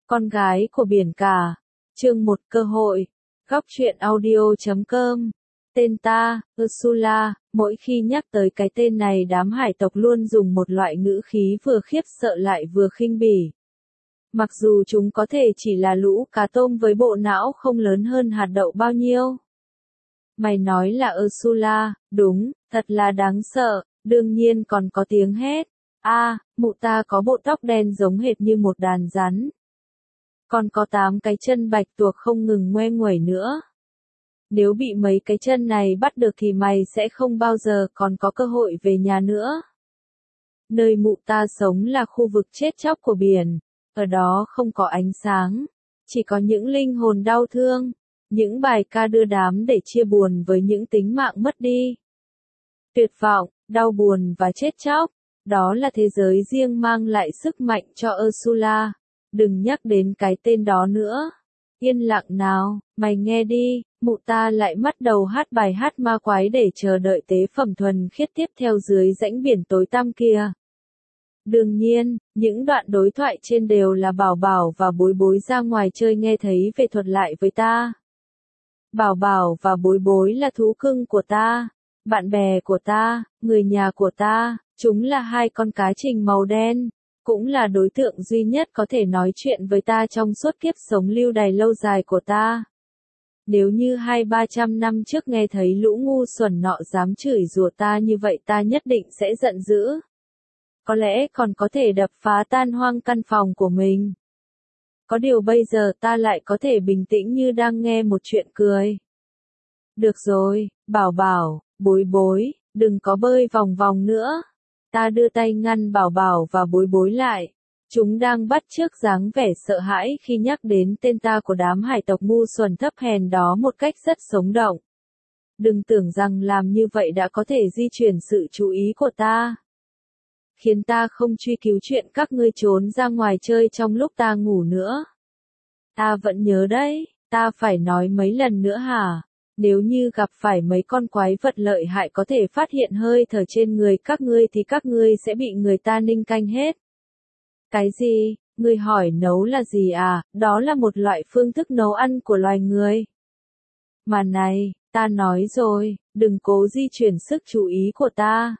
Con gái của biển cả. Chương 1 cơ hội. Góc truyện audio.com. Tên ta, Ursula, mỗi khi nhắc tới cái tên này đám hải tộc luôn dùng một loại ngữ khí vừa khiếp sợ lại vừa khinh bỉ. Mặc dù chúng có thể chỉ là lũ cá tôm với bộ não không lớn hơn hạt đậu bao nhiêu. Mày nói là Ursula, đúng, thật là đáng sợ, đương nhiên còn có tiếng hét. Mụ ta có bộ tóc đen giống hệt như một đàn rắn. Còn có 8 cái chân bạch tuộc không ngừng ngoe nguẩy nữa. Nếu bị mấy cái chân này bắt được thì mày sẽ không bao giờ còn có cơ hội về nhà nữa. Nơi mụ ta sống là khu vực chết chóc của biển, ở đó không có ánh sáng, chỉ có những linh hồn đau thương, những bài ca đưa đám để chia buồn với những tính mạng mất đi. Tuyệt vọng, đau buồn và chết chóc, đó là thế giới riêng mang lại sức mạnh cho Ursula. Đừng nhắc đến cái tên đó nữa. Yên lặng nào, mày nghe đi, mụ ta lại bắt đầu hát bài hát ma quái để chờ đợi tế phẩm thuần khiết tiếp theo dưới rãnh biển tối tăm kia. Đương nhiên, những đoạn đối thoại trên đều là Bảo Bảo và Bối Bối ra ngoài chơi nghe thấy về thuật lại với ta. Bảo Bảo và Bối Bối là thú cưng của ta, bạn bè của ta, người nhà của ta, chúng là 2 con cá trình màu đen. Cũng là đối tượng duy nhất có thể nói chuyện với ta trong suốt kiếp sống lưu đày lâu dài của ta. Nếu như 200-300 năm trước nghe thấy lũ ngu xuẩn nọ dám chửi rủa ta như vậy ta nhất định sẽ giận dữ. Có lẽ còn có thể đập phá tan hoang căn phòng của mình. Có điều bây giờ ta lại có thể bình tĩnh như đang nghe một chuyện cười. Được rồi, Bảo Bảo, Bối Bối, đừng có bơi vòng vòng nữa. Ta đưa tay ngăn Bảo Bảo và Bối Bối lại. Chúng đang bắt chước dáng vẻ sợ hãi khi nhắc đến tên ta của đám hải tộc ngu xuẩn thấp hèn đó một cách rất sống động. Đừng tưởng rằng làm như vậy đã có thể di chuyển sự chú ý của ta. Khiến ta không truy cứu chuyện các ngươi trốn ra ngoài chơi trong lúc ta ngủ nữa. Ta vẫn nhớ đấy, ta phải nói mấy lần nữa hả? Nếu như gặp phải mấy con quái vật lợi hại có thể phát hiện hơi thở trên người các ngươi thì các ngươi sẽ bị người ta ninh canh hết. Cái gì? Ngươi hỏi nấu là gì à? Đó là một loại phương thức nấu ăn của loài người. Mà này, ta nói rồi, đừng cố di chuyển sức chú ý của ta.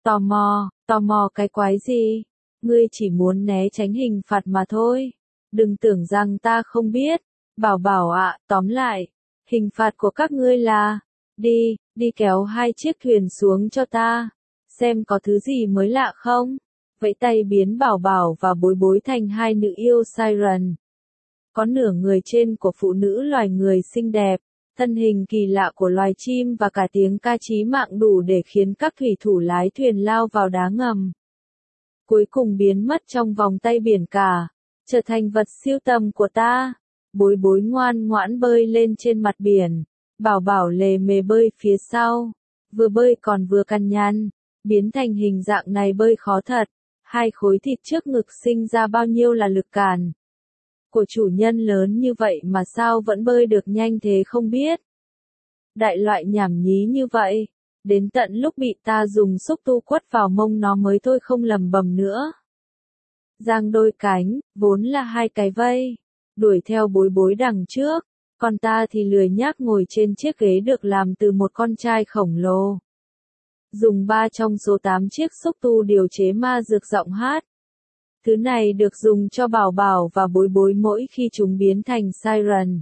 Tò mò cái quái gì? Ngươi chỉ muốn né tránh hình phạt mà thôi. Đừng tưởng rằng ta không biết. Bảo Bảo ạ, tóm lại. Hình phạt của các ngươi là, đi kéo 2 chiếc thuyền xuống cho ta, xem có thứ gì mới lạ không. Vẫy tay biến Bảo Bảo và Bối Bối thành 2 nữ yêu siren. Có nửa người trên của phụ nữ loài người xinh đẹp, thân hình kỳ lạ của loài chim và cả tiếng ca chí mạng đủ để khiến các thủy thủ lái thuyền lao vào đá ngầm. Cuối cùng biến mất trong vòng tay biển cả, trở thành vật sưu tầm của ta. Bối Bối ngoan ngoãn bơi lên trên mặt biển, Bảo Bảo lề mề bơi phía sau, vừa bơi còn vừa cằn nhằn, biến thành hình dạng này bơi khó thật, 2 khối thịt trước ngực sinh ra bao nhiêu là lực cản. Của chủ nhân lớn như vậy mà sao vẫn bơi được nhanh thế không biết. Đại loại nhảm nhí như vậy, đến tận lúc bị ta dùng xúc tu quất vào mông nó mới thôi không lầm bầm nữa. Giang đôi cánh, vốn là 2 cái vây. Đuổi theo Bối Bối đằng trước, còn ta thì lười nhác ngồi trên chiếc ghế được làm từ một con trai khổng lồ. Dùng 3 trong số 8 chiếc xúc tu điều chế ma dược giọng hát. Thứ này được dùng cho Bảo Bảo và Bối Bối mỗi khi chúng biến thành siren.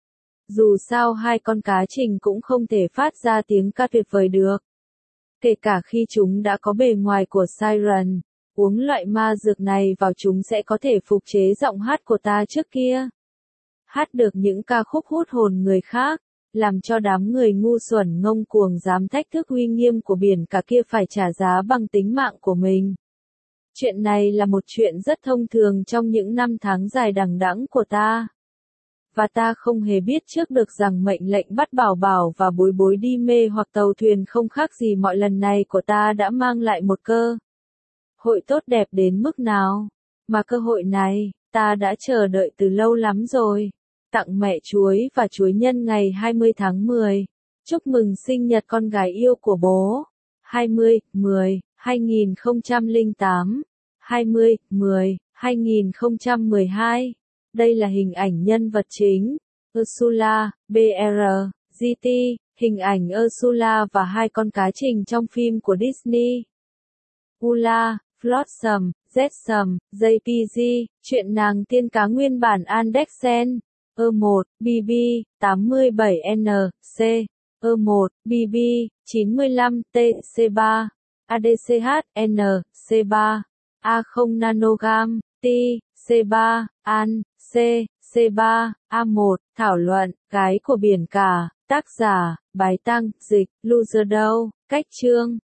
Dù sao 2 con cá trình cũng không thể phát ra tiếng ca tuyệt vời được. Kể cả khi chúng đã có bề ngoài của siren. Uống loại ma dược này vào chúng sẽ có thể phục chế giọng hát của ta trước kia. Hát được những ca khúc hút hồn người khác, làm cho đám người ngu xuẩn ngông cuồng dám thách thức uy nghiêm của biển cả kia phải trả giá bằng tính mạng của mình. Chuyện này là một chuyện rất thông thường trong những năm tháng dài đằng đẵng của ta. Và ta không hề biết trước được rằng mệnh lệnh bắt Bảo Bảo và Bối Bối đi mê hoặc tàu thuyền không khác gì mọi lần này của ta đã mang lại một cơ hội tốt đẹp đến mức nào, mà cơ hội này, ta đã chờ đợi từ lâu lắm rồi. Tặng mẹ chuối và chuối nhân ngày 20 tháng 10. Chúc mừng sinh nhật con gái yêu của bố. 20/10/2008. 20/10/2012. Đây là hình ảnh nhân vật chính. Ursula, BR, GT, hình ảnh Ursula và hai con cá trình trong phim của Disney. Ula, Flotsam, Jetsam, JPG, chuyện nàng tiên cá nguyên bản Andexen. E1, BB, 87N, C. E1, BB, 95, T, C3. ADCH, N, C3. A0 nanogam, T, C3, An, C, C3, A1, thảo luận, Gái của biển cả, tác giả, Bái Tăng, dịch, Loser đâu, cách chương.